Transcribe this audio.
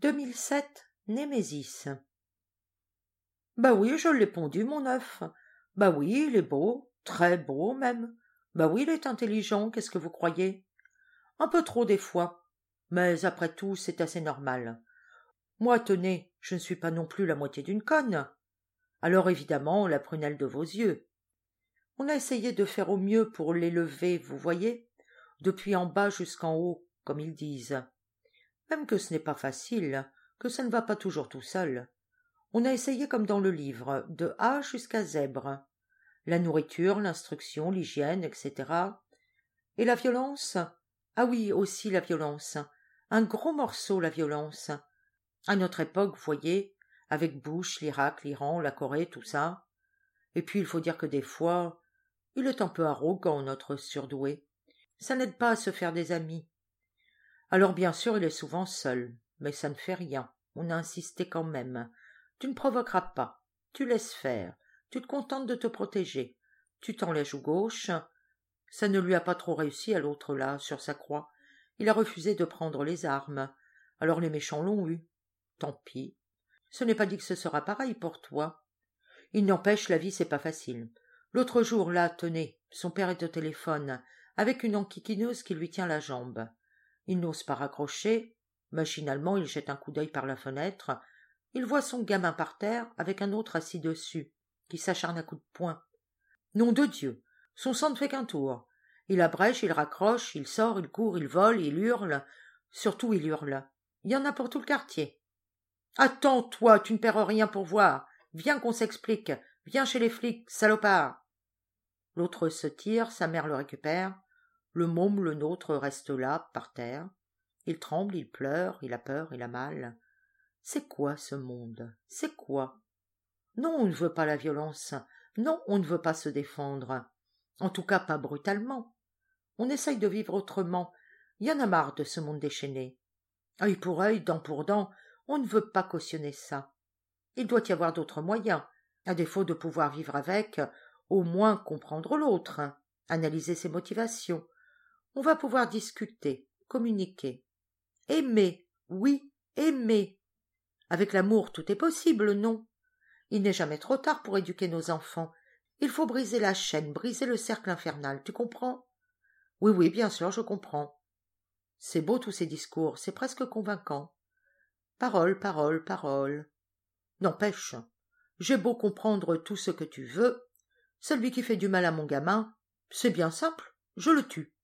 2007, Némésis. Bah oui, je l'ai pondu, mon œuf. Bah oui, il est beau, très beau même. Bah oui, il est intelligent, qu'est-ce que vous croyez? Un peu trop des fois, mais après tout, c'est assez normal. Moi, tenez, je ne suis pas non plus la moitié d'une conne. Alors évidemment, la prunelle de vos yeux. On a essayé de faire au mieux pour l'élever, vous voyez, depuis en bas jusqu'en haut, comme ils disent. Même que ce n'est pas facile, que ça ne va pas toujours tout seul. On a essayé comme dans le livre, de A jusqu'à Zèbre. La nourriture, l'instruction, l'hygiène, etc. Et la violence? Ah oui, aussi la violence. Un gros morceau, la violence. À notre époque, vous voyez, avec Bush, l'Irak, l'Iran, la Corée, tout ça. Et puis il faut dire que des fois, il est un peu arrogant, notre surdoué. Ça n'aide pas à se faire des amis. Alors bien sûr, il est souvent seul, mais ça ne fait rien. On a insisté quand même. Tu ne provoqueras pas. Tu laisses faire. Tu te contentes de te protéger. Tu tends la joue gauche. Ça ne lui a pas trop réussi à l'autre là, sur sa croix. Il a refusé de prendre les armes. Alors les méchants l'ont eu. Tant pis. Ce n'est pas dit que ce sera pareil pour toi. Il n'empêche, la vie c'est pas facile. L'autre jour là, tenez, son père est au téléphone, avec une enquiquineuse qui lui tient la jambe. Il n'ose pas raccrocher. Machinalement, il jette un coup d'œil par la fenêtre. Il voit son gamin par terre, avec un autre assis dessus, qui s'acharne à coups de poing. Nom de Dieu! Son sang ne fait qu'un tour. Il abrège, il raccroche, il sort, il court, il vole, il hurle. Surtout, il hurle. Il y en a pour tout le quartier. Attends, toi, tu ne perds rien pour voir. Viens qu'on s'explique. Viens chez les flics, salopard. L'autre se tire, sa mère le récupère. Le môme, le nôtre, reste là, par terre. Il tremble, il pleure, il a peur, il a mal. C'est quoi ce monde? C'est quoi? Non, on ne veut pas la violence. Non, on ne veut pas se défendre. En tout cas, pas brutalement. On essaye de vivre autrement. Il y en a marre de ce monde déchaîné. Œil pour œil, dent pour dent, on ne veut pas cautionner ça. Il doit y avoir d'autres moyens. À défaut de pouvoir vivre avec, au moins comprendre l'autre, analyser ses motivations. On va pouvoir discuter, communiquer. Aimer, oui, aimer. Avec l'amour, tout est possible, non? Il n'est jamais trop tard pour éduquer nos enfants. Il faut briser la chaîne, briser le cercle infernal, tu comprends? Oui, oui, bien sûr, je comprends. C'est beau tous ces discours, c'est presque convaincant. Parole, parole, parole. N'empêche, j'ai beau comprendre tout ce que tu veux, celui qui fait du mal à mon gamin, c'est bien simple, je le tue.